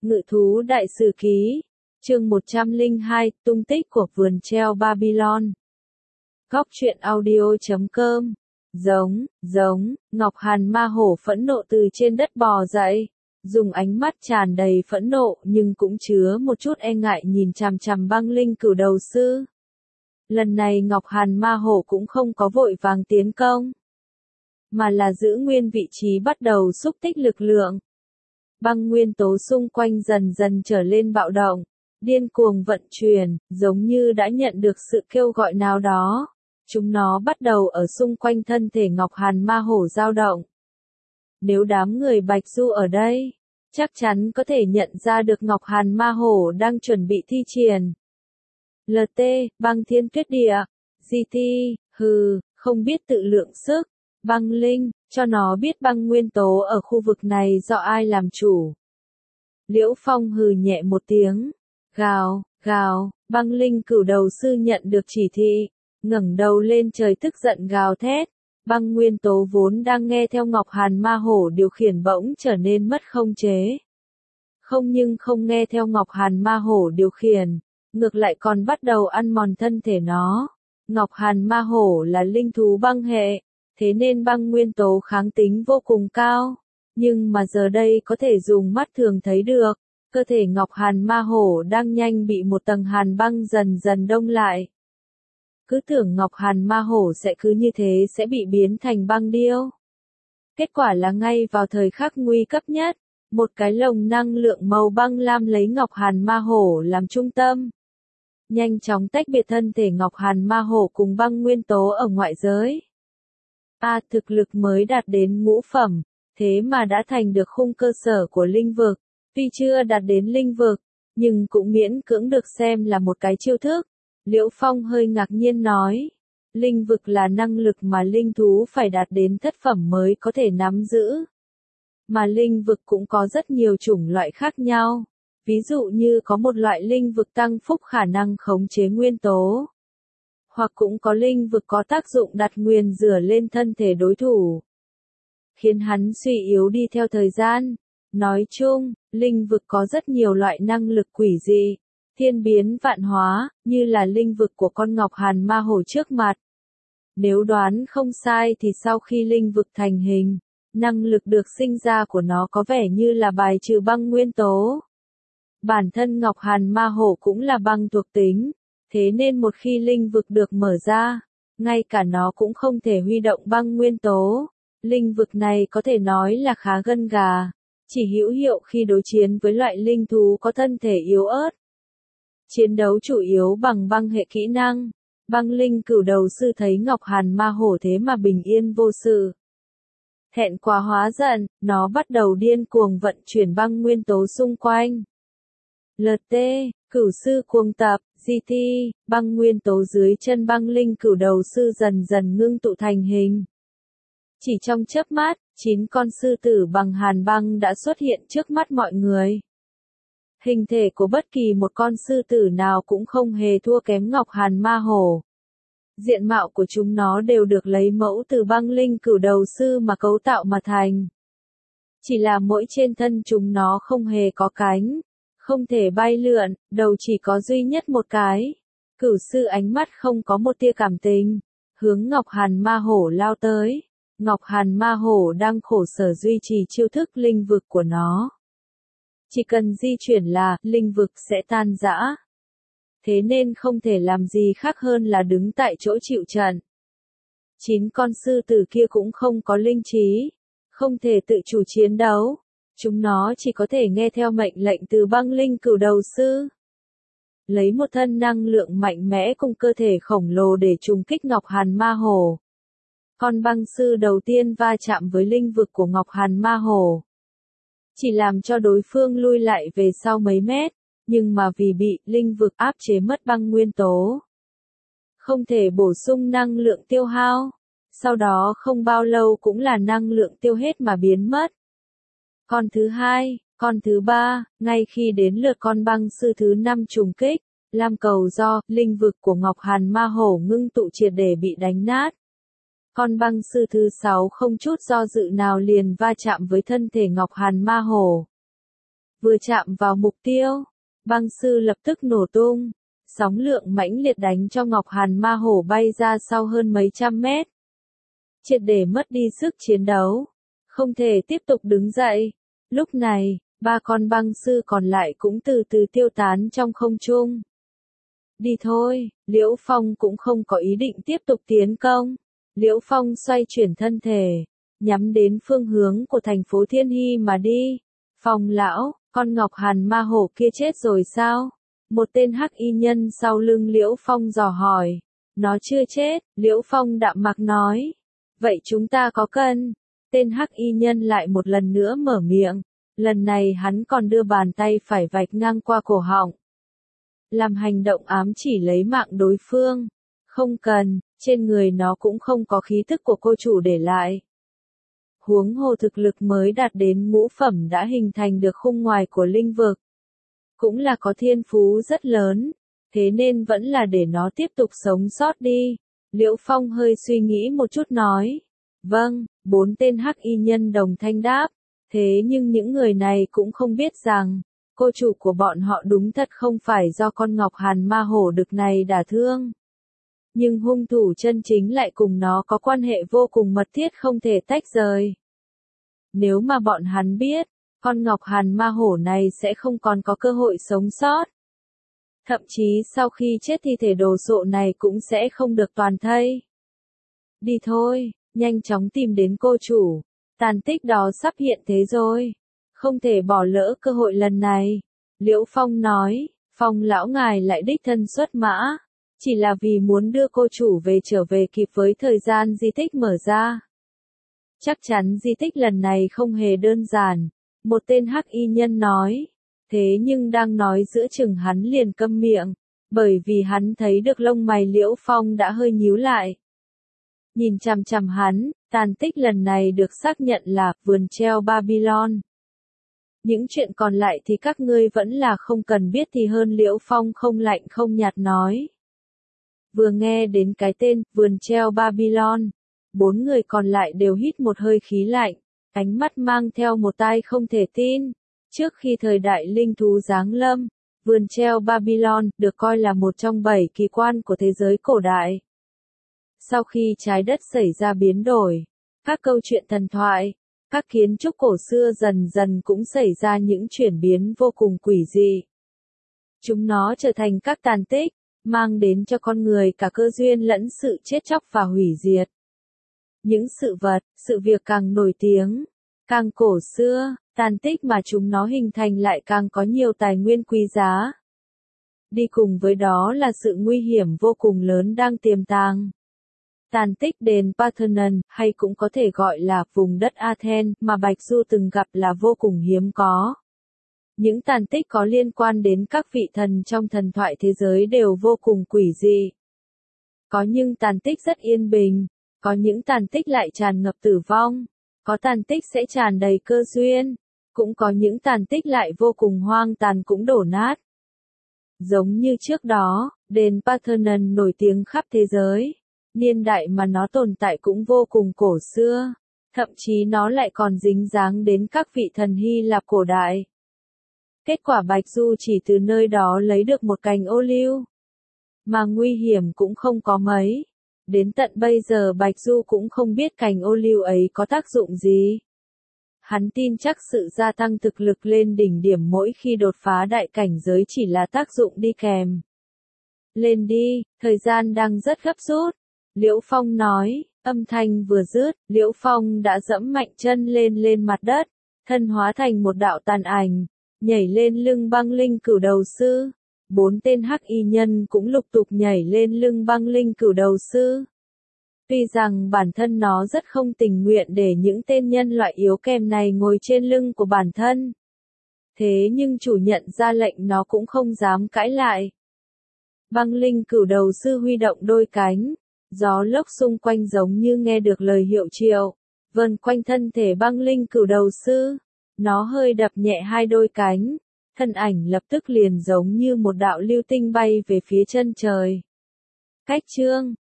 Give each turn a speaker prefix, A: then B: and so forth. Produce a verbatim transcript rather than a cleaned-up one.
A: Ngự thú đại sử ký, chương một trăm lẻ hai, tung tích của vườn treo Babylon. Góc truyện audio chấm com. Giống, giống, Ngọc Hàn ma hổ phẫn nộ từ trên đất bò dậy, dùng ánh mắt tràn đầy phẫn nộ nhưng cũng chứa một chút e ngại nhìn chằm chằm băng linh cửu đầu sư. Lần này Ngọc Hàn ma hổ cũng không có vội vàng tiến công, mà là giữ nguyên vị trí bắt đầu xúc tích lực lượng. Băng nguyên tố xung quanh dần dần trở lên bạo động, điên cuồng vận chuyển, giống như đã nhận được sự kêu gọi nào đó. Chúng nó bắt đầu ở xung quanh thân thể Ngọc Hàn ma hổ dao động. Nếu đám người Bạch Du ở đây, chắc chắn có thể nhận ra được Ngọc Hàn ma hổ đang chuẩn bị thi triển. lờ tê, băng thiên tuyết địa, giê tê, hừ, không biết tự lượng sức, băng linh, cho nó biết băng nguyên tố ở khu vực này do ai làm chủ. Liễu Phong hừ nhẹ một tiếng, gào, gào, băng linh cửu đầu sư nhận được chỉ thị, ngẩng đầu lên trời tức giận gào thét. Băng nguyên tố vốn đang nghe theo Ngọc Hàn ma hổ điều khiển bỗng trở nên mất khống chế. Không nhưng không nghe theo Ngọc Hàn ma hổ điều khiển, ngược lại còn bắt đầu ăn mòn thân thể nó. Ngọc Hàn ma hổ là linh thú băng hệ, thế nên băng nguyên tố kháng tính vô cùng cao. Nhưng mà giờ đây có thể dùng mắt thường thấy được, cơ thể Ngọc Hàn ma hổ đang nhanh bị một tầng hàn băng dần dần đông lại. Cứ tưởng Ngọc Hàn ma hổ sẽ cứ như thế sẽ bị biến thành băng điêu. Kết quả là ngay vào thời khắc nguy cấp nhất, một cái lồng năng lượng màu băng lam lấy Ngọc Hàn ma hổ làm trung tâm. Nhanh chóng tách biệt thân thể Ngọc Hàn ma hổ cùng băng nguyên tố ở ngoại giới. A thực lực mới đạt đến ngũ phẩm, thế mà đã thành được khung cơ sở của linh vực. Tuy chưa đạt đến linh vực, nhưng cũng miễn cưỡng được xem là một cái chiêu thức. Liễu Phong hơi ngạc nhiên nói, linh vực là năng lực mà linh thú phải đạt đến thất phẩm mới có thể nắm giữ. Mà linh vực cũng có rất nhiều chủng loại khác nhau, ví dụ như có một loại linh vực tăng phúc khả năng khống chế nguyên tố. Hoặc cũng có linh vực có tác dụng đặt nguyền rủa lên thân thể đối thủ, khiến hắn suy yếu đi theo thời gian. Nói chung, linh vực có rất nhiều loại năng lực quỷ dị, thiên biến vạn hóa, như là linh vực của con Ngọc Hàn ma hổ trước mặt. Nếu đoán không sai thì sau khi linh vực thành hình, năng lực được sinh ra của nó có vẻ như là bài trừ băng nguyên tố. Bản thân Ngọc Hàn ma hổ cũng là băng thuộc tính, thế nên một khi linh vực được mở ra, ngay cả nó cũng không thể huy động băng nguyên tố. Linh vực này có thể nói là khá gân gà, chỉ hữu hiệu khi đối chiến với loại linh thú có thân thể yếu ớt. Chiến đấu chủ yếu bằng băng hệ kỹ năng. Băng linh cửu đầu sư thấy Ngọc Hàn ma hổ thế mà bình yên vô sự. Thẹn quá hóa giận, nó bắt đầu điên cuồng vận chuyển băng nguyên tố xung quanh. lờ tê, cửu sư cuồng tập, giê tê, băng nguyên tố dưới chân băng linh cửu đầu sư dần dần ngưng tụ thành hình. Chỉ trong chớp mắt, chín con sư tử bằng hàn băng đã xuất hiện trước mắt mọi người. Hình thể của bất kỳ một con sư tử nào cũng không hề thua kém Ngọc Hàn ma hổ. Diện mạo của chúng nó đều được lấy mẫu từ băng linh cửu đầu sư mà cấu tạo mà thành. Chỉ là mỗi trên thân chúng nó không hề có cánh, không thể bay lượn, đầu chỉ có duy nhất một cái. Cửu sư ánh mắt không có một tia cảm tình, hướng Ngọc Hàn ma hổ lao tới. Ngọc Hàn ma hổ đang khổ sở duy trì chiêu thức linh vực của nó. Chỉ cần di chuyển là, linh vực sẽ tan rã. Thế nên không thể làm gì khác hơn là đứng tại chỗ chịu trận. Chín con sư tử kia cũng không có linh trí, không thể tự chủ chiến đấu. Chúng nó chỉ có thể nghe theo mệnh lệnh từ băng linh cửu đầu sư. Lấy một thân năng lượng mạnh mẽ cùng cơ thể khổng lồ để trùng kích Ngọc Hàn ma hổ. Con băng sư đầu tiên va chạm với linh vực của Ngọc Hàn ma hổ, chỉ làm cho đối phương lui lại về sau mấy mét, nhưng mà vì bị linh vực áp chế mất băng nguyên tố, không thể bổ sung năng lượng tiêu hao, sau đó không bao lâu cũng là năng lượng tiêu hết mà biến mất. Con thứ hai, con thứ ba, ngay khi đến lượt con băng sư thứ năm trùng kích, lam cầu do linh vực của Ngọc Hàn ma hổ ngưng tụ triệt để bị đánh nát. Con băng sư thứ sáu không chút do dự nào liền va chạm với thân thể Ngọc Hàn ma hổ. vừa chạm vào mục tiêu, băng sư lập tức nổ tung, sóng lượng mãnh liệt đánh cho Ngọc Hàn Ma Hổ bay ra sau hơn mấy trăm mét. Triệt để mất đi sức chiến đấu, không thể tiếp tục đứng dậy. Lúc này, ba con băng sư còn lại cũng từ từ tiêu tán trong không trung. Đi thôi, Liễu Phong cũng không có ý định tiếp tục tiến công. Liễu Phong xoay chuyển thân thể, nhắm đến phương hướng của thành phố Thiên Hy mà đi. Phong lão, con Ngọc Hàn Ma Hổ kia chết rồi sao? Một tên hắc y nhân sau lưng Liễu Phong dò hỏi. Nó chưa chết, Liễu Phong đạm mạc nói. Vậy chúng ta có cần? Tên hắc y nhân lại một lần nữa mở miệng. Lần này hắn còn đưa bàn tay phải vạch ngang qua cổ họng. Làm hành động ám chỉ lấy mạng đối phương. Không cần, trên người nó cũng không có khí tức của cô chủ để lại. Huống hồ thực lực mới đạt đến ngũ phẩm đã hình thành được khung ngoài của linh vực. Cũng là có thiên phú rất lớn, thế nên vẫn là để nó tiếp tục sống sót đi. Liễu Phong hơi suy nghĩ một chút nói. Vâng, bốn tên hắc y nhân đồng thanh đáp. Thế nhưng những người này cũng không biết rằng, cô chủ của bọn họ đúng thật không phải do con Ngọc Hàn Ma Hổ đực này đả thương. Nhưng hung thủ chân chính lại cùng nó có quan hệ vô cùng mật thiết không thể tách rời. Nếu mà bọn hắn biết, con Ngọc Hàn Ma Hổ này sẽ không còn có cơ hội sống sót. Thậm chí sau khi chết thi thể đồ sộ này cũng sẽ không được toàn thây. Đi thôi, nhanh chóng tìm đến cô chủ. Tàn tích đó sắp hiện thế rồi. Không thể bỏ lỡ cơ hội lần này. Liễu Phong nói, Phong lão ngài lại đích thân xuất mã. Chỉ là vì muốn đưa cô chủ về trở về kịp với thời gian di tích mở ra. Chắc chắn di tích lần này không hề đơn giản. Một tên hắc y nhân nói. Thế nhưng đang nói giữa chừng hắn liền câm miệng. Bởi vì hắn thấy được lông mày Liễu Phong đã hơi nhíu lại. Nhìn chằm chằm hắn, tàn tích lần này được xác nhận là vườn treo Babylon. Những chuyện còn lại thì các ngươi vẫn là không cần biết thì hơn. Liễu Phong không lạnh không nhạt nói. Vừa nghe đến cái tên vườn treo Babylon, bốn người còn lại đều hít một hơi khí lạnh, ánh mắt mang theo một tai không thể tin. Trước khi thời đại linh thú giáng lâm, vườn treo Babylon được coi là một trong bảy kỳ quan của thế giới cổ đại. Sau khi trái đất xảy ra biến đổi, các câu chuyện thần thoại, các kiến trúc cổ xưa dần dần cũng xảy ra những chuyển biến vô cùng quỷ dị. Chúng nó trở thành các tàn tích, mang đến cho con người cả cơ duyên lẫn sự chết chóc và hủy diệt. Những sự vật, sự việc càng nổi tiếng, càng cổ xưa, tàn tích mà chúng nó hình thành lại càng có nhiều tài nguyên quý giá. Đi cùng với đó là sự nguy hiểm vô cùng lớn đang tiềm tàng. Tàn tích đền Parthenon, hay cũng có thể gọi là vùng đất Athens mà Bạch Du từng gặp là vô cùng hiếm có. Những tàn tích có liên quan đến các vị thần trong thần thoại thế giới đều vô cùng quỷ dị. Có những tàn tích rất yên bình, có những tàn tích lại tràn ngập tử vong, có tàn tích sẽ tràn đầy cơ duyên, cũng có những tàn tích lại vô cùng hoang tàn cũng đổ nát. Giống như trước đó, đền Parthenon nổi tiếng khắp thế giới. Niên đại mà nó tồn tại cũng vô cùng cổ xưa, thậm chí nó lại còn dính dáng đến các vị thần Hy Lạp cổ đại. Kết quả Bạch Du chỉ từ nơi đó lấy được một cành ô liu, mà nguy hiểm cũng không có mấy. Đến tận bây giờ Bạch Du cũng không biết cành ô liu ấy có tác dụng gì. Hắn tin chắc sự gia tăng thực lực lên đỉnh điểm mỗi khi đột phá đại cảnh giới chỉ là tác dụng đi kèm. Lên đi, thời gian đang rất gấp rút. Liễu Phong nói, âm thanh vừa dứt, Liễu Phong đã dẫm mạnh chân lên lên mặt đất, thân hóa thành một đạo tàn ảnh, nhảy lên lưng băng linh cửu đầu sư. Bốn tên hắc y nhân cũng lục tục nhảy lên lưng băng linh cửu đầu sư. Tuy rằng bản thân nó rất không tình nguyện để những tên nhân loại yếu kém này ngồi trên lưng của bản thân. Thế nhưng chủ nhận ra lệnh nó cũng không dám cãi lại. Băng linh cửu đầu sư huy động đôi cánh. Gió lốc xung quanh giống như nghe được lời hiệu triệu, vần quanh thân thể băng linh cửu đầu sư. Nó hơi đập nhẹ hai đôi cánh, thân ảnh lập tức liền giống như một đạo lưu tinh bay về phía chân trời. Cách chương